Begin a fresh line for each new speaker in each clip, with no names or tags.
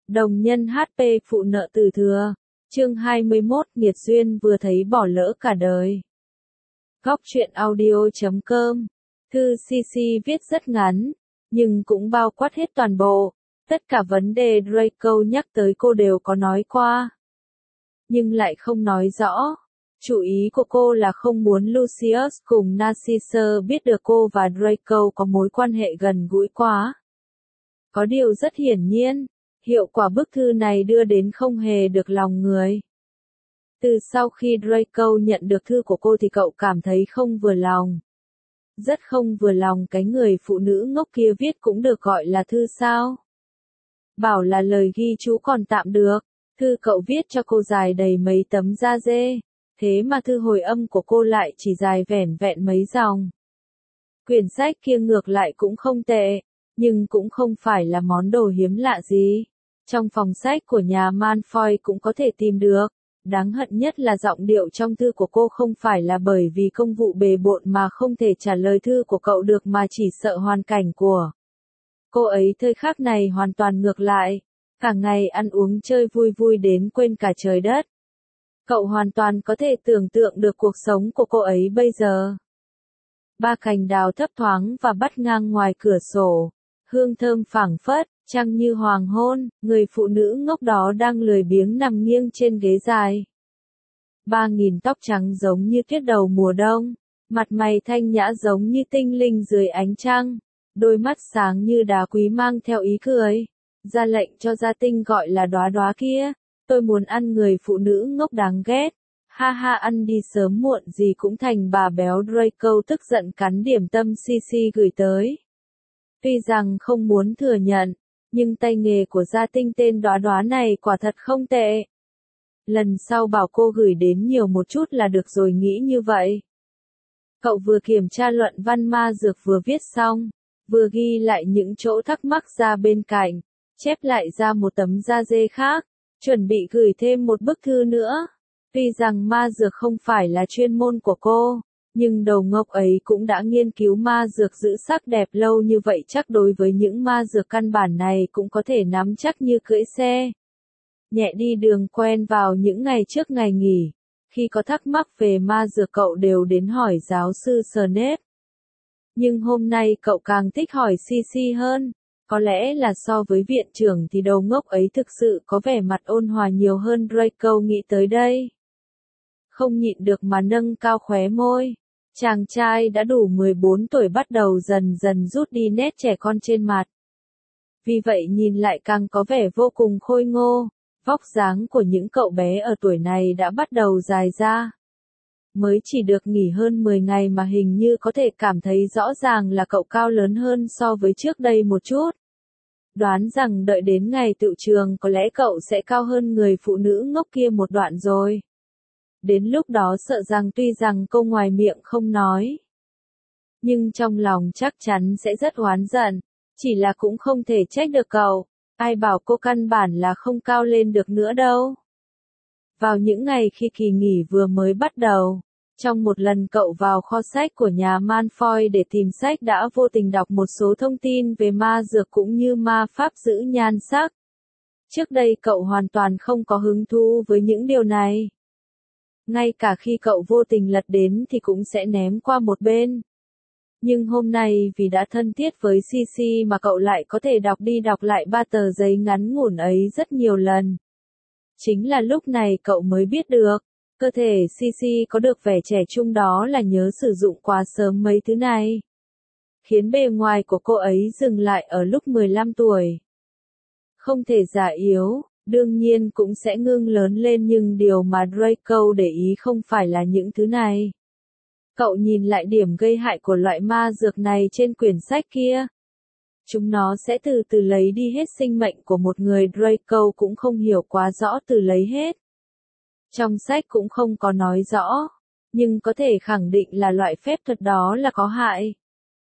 Đồng nhân HP phụ nợ từ thừa. Chương 21 nghiệt duyên vừa thấy bỏ lỡ cả đời. Góc truyện audio.com. Thư CC viết rất ngắn, nhưng cũng bao quát hết toàn bộ. Tất cả vấn đề Draco nhắc tới cô đều có nói qua, nhưng lại không nói rõ. Chủ ý của cô là không muốn Lucius cùng Narcissus biết được cô và Draco có mối quan hệ gần gũi quá. Có điều rất hiển nhiên, hiệu quả bức thư này đưa đến không hề được lòng người. Từ sau khi Draco nhận được thư của cô thì cậu cảm thấy không vừa lòng. Rất không vừa lòng cái người phụ nữ ngốc kia viết cũng được gọi là thư sao. Bảo là lời ghi chú còn tạm được, thư cậu viết cho cô dài đầy mấy tấm da dê, thế mà thư hồi âm của cô lại chỉ dài vẻn vẹn mấy dòng. Quyển sách kia ngược lại cũng không tệ, nhưng cũng không phải là món đồ hiếm lạ gì. Trong phòng sách của nhà Malfoy cũng có thể tìm được. Đáng hận nhất là giọng điệu trong thư của cô không phải là bởi vì công vụ bề bộn mà không thể trả lời thư của cậu được mà chỉ sợ hoàn cảnh của cô ấy thời khắc này hoàn toàn ngược lại. Cả ngày ăn uống chơi vui vui đến quên cả trời đất. Cậu hoàn toàn có thể tưởng tượng được cuộc sống của cô ấy bây giờ. Ba cành đào thấp thoáng và bắt ngang ngoài cửa sổ. Hương thơm phảng phất, trăng như hoàng hôn, người phụ nữ ngốc đó đang lười biếng nằm nghiêng trên ghế dài. 3.000 tóc trắng giống như tuyết đầu mùa đông, mặt mày thanh nhã giống như tinh linh dưới ánh trăng, đôi mắt sáng như đá quý mang theo ý cười. Ra lệnh cho gia tinh gọi là đóa đóa kia, tôi muốn ăn người phụ nữ ngốc đáng ghét. Ha ha, ăn đi sớm muộn gì cũng thành bà béo. Draco tức giận cắn điểm tâm CC gửi tới. Tuy rằng không muốn thừa nhận, nhưng tay nghề của gia tinh tên đóa đóa này quả thật không tệ. Lần sau bảo cô gửi đến nhiều một chút là được rồi, nghĩ như vậy. Cậu vừa kiểm tra luận văn ma dược vừa viết xong, vừa ghi lại những chỗ thắc mắc ra bên cạnh, chép lại ra một tấm da dê khác, chuẩn bị gửi thêm một bức thư nữa. Tuy rằng ma dược không phải là chuyên môn của cô, nhưng đầu ngốc ấy cũng đã nghiên cứu ma dược giữ sắc đẹp lâu như vậy, chắc đối với những ma dược căn bản này cũng có thể nắm chắc như cưỡi xe. Nhẹ đi đường quen vào những ngày trước ngày nghỉ, khi có thắc mắc về ma dược cậu đều đến hỏi giáo sư Snape. Nhưng hôm nay cậu càng thích hỏi CC hơn, có lẽ là so với viện trưởng thì đầu ngốc ấy thực sự có vẻ mặt ôn hòa nhiều hơn. Draco nghĩ tới đây, không nhịn được mà nâng cao khóe môi. Chàng trai đã đủ 14 tuổi bắt đầu dần dần rút đi nét trẻ con trên mặt. Vì vậy nhìn lại càng có vẻ vô cùng khôi ngô, vóc dáng của những cậu bé ở tuổi này đã bắt đầu dài ra. Mới chỉ được nghỉ hơn 10 ngày mà hình như có thể cảm thấy rõ ràng là cậu cao lớn hơn so với trước đây một chút. Đoán rằng đợi đến ngày tựu trường có lẽ cậu sẽ cao hơn người phụ nữ ngốc kia một đoạn rồi. Đến lúc đó sợ rằng tuy rằng cô ngoài miệng không nói, nhưng trong lòng chắc chắn sẽ rất oán giận, chỉ là cũng không thể trách được cậu, ai bảo cô căn bản là không cao lên được nữa đâu. Vào những ngày khi kỳ nghỉ vừa mới bắt đầu, trong một lần cậu vào kho sách của nhà Malfoy để tìm sách đã vô tình đọc một số thông tin về ma dược cũng như ma pháp giữ nhan sắc. Trước đây cậu hoàn toàn không có hứng thú với những điều này. Ngay cả khi cậu vô tình lật đến thì cũng sẽ ném qua một bên. Nhưng hôm nay vì đã thân thiết với CC mà cậu lại có thể đọc đi đọc lại 3 tờ giấy ngắn ngủn ấy rất nhiều lần. Chính là lúc này cậu mới biết được, cơ thể CC có được vẻ trẻ trung đó là nhớ sử dụng quá sớm mấy thứ này. Khiến bề ngoài của cô ấy dừng lại ở lúc 15 tuổi. Không thể già yếu, đương nhiên cũng sẽ ngưng lớn lên, nhưng điều mà Draco để ý không phải là những thứ này. Cậu nhìn lại điểm gây hại của loại ma dược này trên quyển sách kia. Chúng nó sẽ từ từ lấy đi hết sinh mệnh của một người. Draco cũng không hiểu quá rõ từ lấy hết. Trong sách cũng không có nói rõ, nhưng có thể khẳng định là loại phép thuật đó là có hại.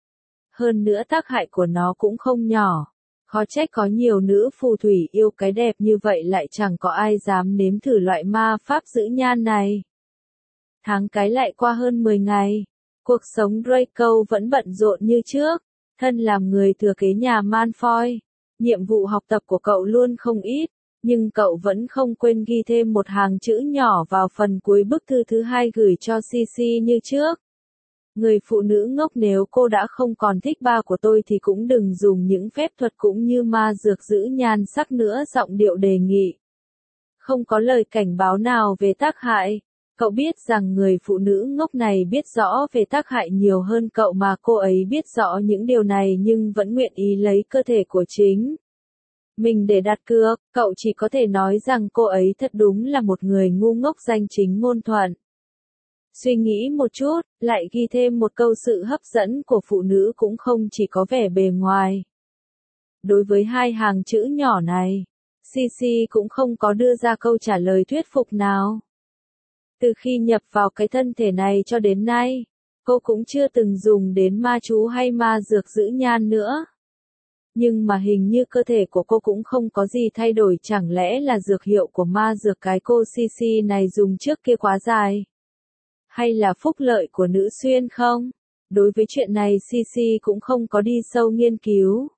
Hơn nữa tác hại của nó cũng không nhỏ. Khó trách có nhiều nữ phù thủy yêu cái đẹp như vậy lại chẳng có ai dám nếm thử loại ma pháp giữ nhan này. Tháng cái lại qua hơn 10 ngày. Cuộc sống Draco vẫn bận rộn như trước. Thân làm người thừa kế nhà Malfoy, Nhiệm vụ học tập của cậu luôn không ít, nhưng cậu vẫn không quên ghi thêm một hàng chữ nhỏ vào phần cuối bức thư thứ hai gửi cho Cici như trước. Người phụ nữ ngốc, nếu cô đã không còn thích ba của tôi thì cũng đừng dùng những phép thuật cũng như ma dược giữ nhan sắc nữa. Giọng điệu đề nghị. Không có lời cảnh báo nào về tác hại. Cậu biết rằng người phụ nữ ngốc này biết rõ về tác hại nhiều hơn cậu, mà cô ấy biết rõ những điều này nhưng vẫn nguyện ý lấy cơ thể của chính mình để đặt cược. Cậu chỉ có thể nói rằng cô ấy thật đúng là một người ngu ngốc danh chính ngôn thuận. Suy nghĩ một chút, lại ghi thêm một câu: sự hấp dẫn của phụ nữ cũng không chỉ có vẻ bề ngoài. Đối với hai hàng chữ nhỏ này, Cici cũng không có đưa ra câu trả lời thuyết phục nào. Từ khi nhập vào cái thân thể này cho đến nay, cô cũng chưa từng dùng đến ma chú hay ma dược giữ nhan nữa. Nhưng mà hình như cơ thể của cô cũng không có gì thay đổi, chẳng lẽ là dược hiệu của ma dược cái cô Cici này dùng trước kia quá dài? Hay là phúc lợi của nữ xuyên không? Đối với chuyện này Cici cũng không có đi sâu nghiên cứu.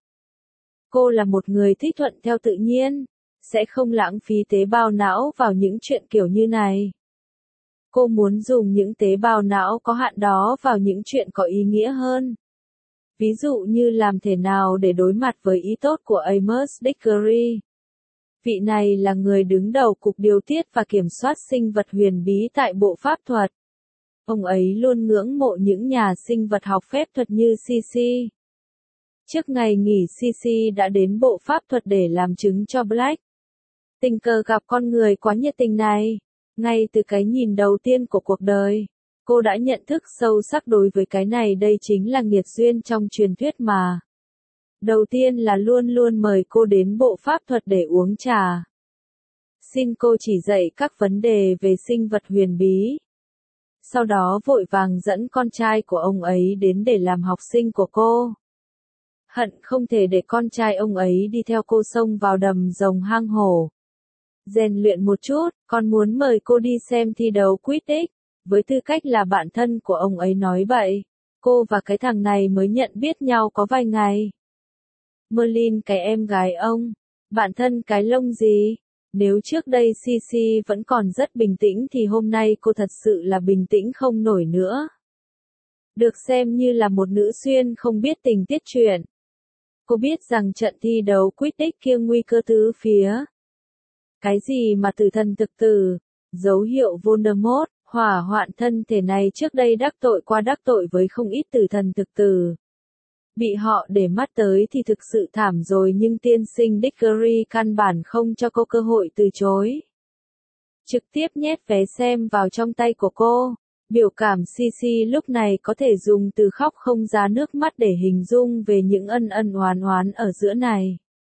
Cô là một người thích thuận theo tự nhiên, sẽ không lãng phí tế bào não vào những chuyện kiểu như này. Cô muốn dùng những tế bào não có hạn đó vào những chuyện có ý nghĩa hơn. Ví dụ như làm thế nào để đối mặt với ý tốt của Amos Dickery. Vị này là người đứng đầu cục điều tiết và kiểm soát sinh vật huyền bí tại Bộ Pháp thuật. Ông ấy luôn ngưỡng mộ những nhà sinh vật học phép thuật như Cici. Trước ngày nghỉ Cici đã đến Bộ Pháp thuật để làm chứng cho Black. Tình cờ gặp con người quá nhiệt tình này. Ngay từ cái nhìn đầu tiên của cuộc đời, cô đã nhận thức sâu sắc đối với cái này. Đây chính là nghiệt duyên trong truyền thuyết mà. Đầu tiên là luôn luôn mời cô đến Bộ Pháp thuật để uống trà. Xin cô chỉ dạy các vấn đề về sinh vật huyền bí. Sau đó vội vàng dẫn con trai của ông ấy đến để làm học sinh của cô. Hận không thể để con trai ông ấy đi theo cô xông vào đầm rồng hang hổ. Rèn luyện một chút, còn muốn mời cô đi xem thi đấu Quidditch. Với tư cách là bạn thân của ông ấy nói vậy, cô và cái thằng này mới nhận biết nhau có vài ngày. Merlin cái em gái ông, bạn thân cái lông gì? Nếu trước đây Cici vẫn còn rất bình tĩnh thì hôm nay cô thật sự là bình tĩnh không nổi nữa. Được xem như là một nữ xuyên không biết tình tiết chuyện. Cô biết rằng trận thi đấu Quidditch kia nguy cơ tứ phía. Cái gì mà tử thần thực tử, dấu hiệu Voldemort, hỏa hoạn thân thể này trước đây đắc tội với không ít tử thần thực tử. Bị họ để mắt tới thì thực sự thảm rồi, nhưng tiên sinh Dickery căn bản không cho cô cơ hội từ chối. Trực tiếp nhét vé xem vào trong tay của cô. Biểu cảm Cici lúc này có thể dùng từ khóc không ra nước mắt để hình dung về những ân ân oán oán ở giữa này.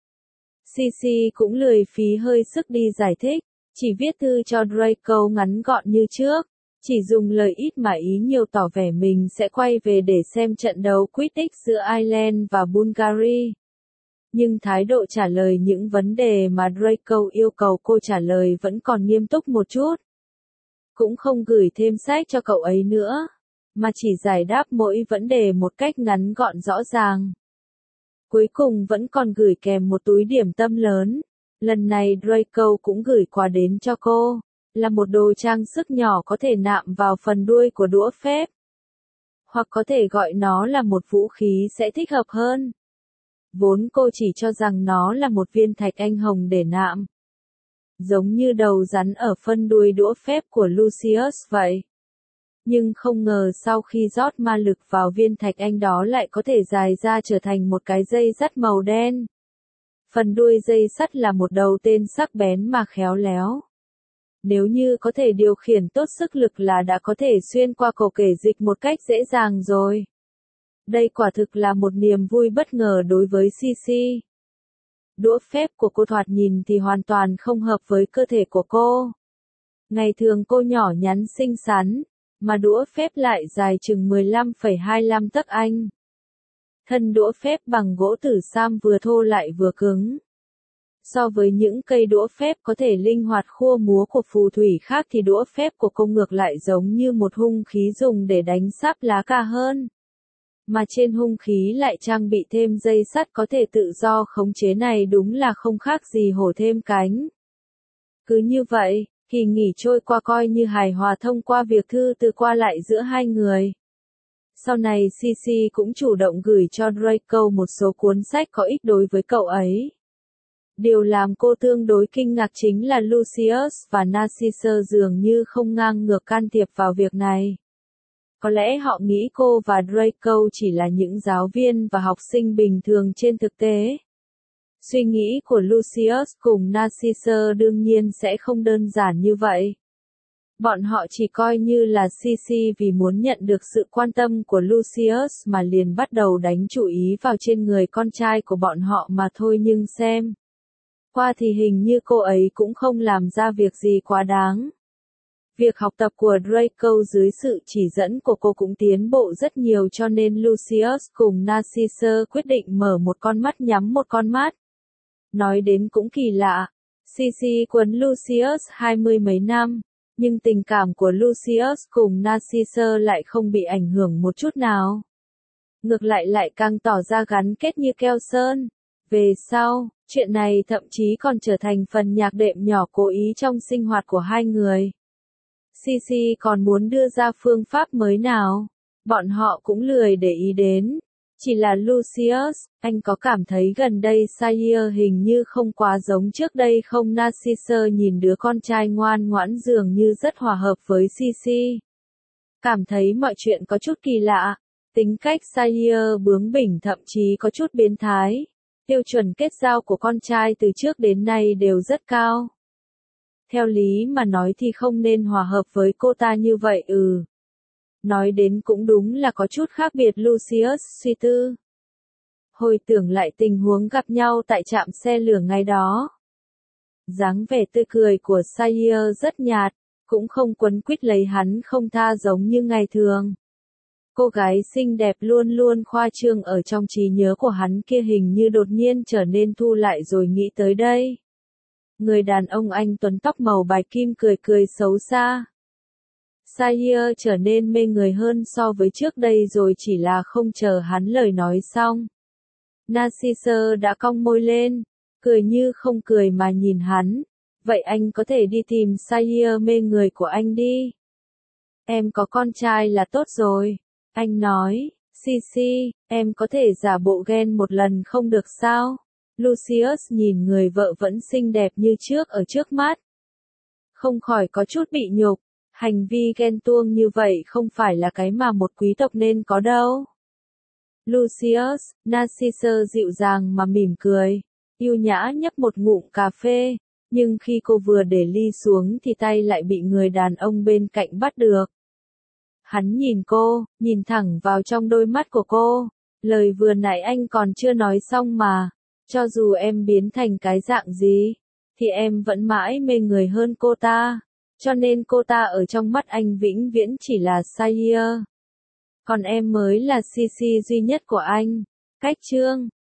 Cici cũng lười phí hơi sức đi giải thích, chỉ viết thư cho Draco ngắn gọn như trước, chỉ dùng lời ít mà ý nhiều tỏ vẻ mình sẽ quay về để xem trận đấu Quidditch giữa Ireland và Bulgaria. Nhưng thái độ trả lời những vấn đề mà Draco yêu cầu cô trả lời vẫn còn nghiêm túc một chút. Cũng không gửi thêm sách cho cậu ấy nữa, mà chỉ giải đáp mỗi vấn đề một cách ngắn gọn rõ ràng. Cuối cùng vẫn còn gửi kèm một túi điểm tâm lớn. Lần này Draco cũng gửi quà đến cho cô, là một đồ trang sức nhỏ có thể nạm vào phần đuôi của đũa phép. Hoặc có thể gọi nó là một vũ khí sẽ thích hợp hơn. Vốn cô chỉ cho rằng nó là một viên thạch anh hồng để nạm. Giống như đầu rắn ở phân đuôi đũa phép của Lucius vậy. Nhưng không ngờ sau khi rót ma lực vào viên thạch anh đó lại có thể dài ra trở thành một cái dây sắt màu đen. Phần đuôi dây sắt là một đầu tên sắc bén mà khéo léo. Nếu như có thể điều khiển tốt sức lực là đã có thể xuyên qua cổ kẻ dịch một cách dễ dàng rồi. Đây quả thực là một niềm vui bất ngờ đối với Cici. Đũa phép của cô thoạt nhìn thì hoàn toàn không hợp với cơ thể của cô. Ngày thường cô nhỏ nhắn xinh xắn, mà đũa phép lại dài chừng 15,25 tấc Anh. Thân đũa phép bằng gỗ tử sam vừa thô lại vừa cứng. So với những cây đũa phép có thể linh hoạt khua múa của phù thủy khác thì đũa phép của cô ngược lại giống như một hung khí dùng để đánh sáp lá cà hơn. Mà trên hung khí lại trang bị thêm dây sắt có thể tự do khống chế này đúng là không khác gì hổ thêm cánh. Cứ như vậy, kỳ nghỉ trôi qua coi như hài hòa thông qua việc thư từ qua lại giữa hai người. Sau này Cici cũng chủ động gửi cho Draco một số cuốn sách có ích đối với cậu ấy. Điều làm cô tương đối kinh ngạc chính là Lucius và Narcissus dường như không ngang ngược can thiệp vào việc này. Có lẽ họ nghĩ cô và Draco chỉ là những giáo viên và học sinh bình thường trên thực tế. Suy nghĩ của Lucius cùng Narcissus đương nhiên sẽ không đơn giản như vậy. Bọn họ chỉ coi như là Cici vì muốn nhận được sự quan tâm của Lucius mà liền bắt đầu đánh chú ý vào trên người con trai của bọn họ mà thôi, nhưng xem qua thì hình như cô ấy cũng không làm ra việc gì quá đáng. Việc học tập của Draco dưới sự chỉ dẫn của cô cũng tiến bộ rất nhiều, cho nên Lucius cùng Narcissus quyết định mở một con mắt nhắm một con mắt. Nói đến cũng kỳ lạ, Cici quấn Lucius 20 mấy năm, nhưng tình cảm của Lucius cùng Narcissus lại không bị ảnh hưởng một chút nào. Ngược lại lại càng tỏ ra gắn kết như keo sơn. Về sau, chuyện này thậm chí còn trở thành phần nhạc đệm nhỏ cố ý trong sinh hoạt của hai người. Cici còn muốn đưa ra phương pháp mới nào, bọn họ cũng lười để ý đến. Chỉ là Lucius, anh có cảm thấy gần đây Sayre hình như không quá giống trước đây không? Narcissus nhìn đứa con trai ngoan ngoãn dường như rất hòa hợp với Cici. Cảm thấy mọi chuyện có chút kỳ lạ, tính cách Sayre bướng bỉnh thậm chí có chút biến thái. Tiêu chuẩn kết giao của con trai từ trước đến nay đều rất cao. Theo lý mà nói thì không nên hòa hợp với cô ta như vậy. Nói đến cũng đúng là có chút khác biệt. Lucius suy tư. Hồi tưởng lại tình huống gặp nhau tại trạm xe lửa ngày đó. Dáng vẻ tươi cười của Sayre rất nhạt, cũng không quấn quýt lấy hắn không tha giống như ngày thường. Cô gái xinh đẹp luôn luôn khoa trương ở trong trí nhớ của hắn kia hình như đột nhiên trở nên thu lại rồi nghĩ tới đây. Người đàn ông anh tuấn tóc màu bạch kim cười cười xấu xa. Sayre trở nên mê người hơn so với trước đây rồi, chỉ là không chờ hắn lời nói xong. Narcissus đã cong môi lên, cười như không cười mà nhìn hắn. Vậy anh có thể đi tìm Sayre mê người của anh đi. Em có con trai là tốt rồi. Anh nói, Cici, em có thể giả bộ ghen một lần không được sao? Lucius nhìn người vợ vẫn xinh đẹp như trước ở trước mắt. Không khỏi có chút bị nhục. Hành vi ghen tuông như vậy không phải là cái mà một quý tộc nên có đâu. Lucius, Narcissus dịu dàng mà mỉm cười, yêu nhã nhấp một ngụm cà phê, nhưng khi cô vừa để ly xuống thì tay lại bị người đàn ông bên cạnh bắt được. Hắn nhìn cô, nhìn thẳng vào trong đôi mắt của cô, lời vừa nãy anh còn chưa nói xong mà, cho dù em biến thành cái dạng gì, thì em vẫn mãi mê người hơn cô ta. Cho nên cô ta ở trong mắt anh vĩnh viễn chỉ là Sayre. Còn em mới là Cici duy nhất của anh. Cách chương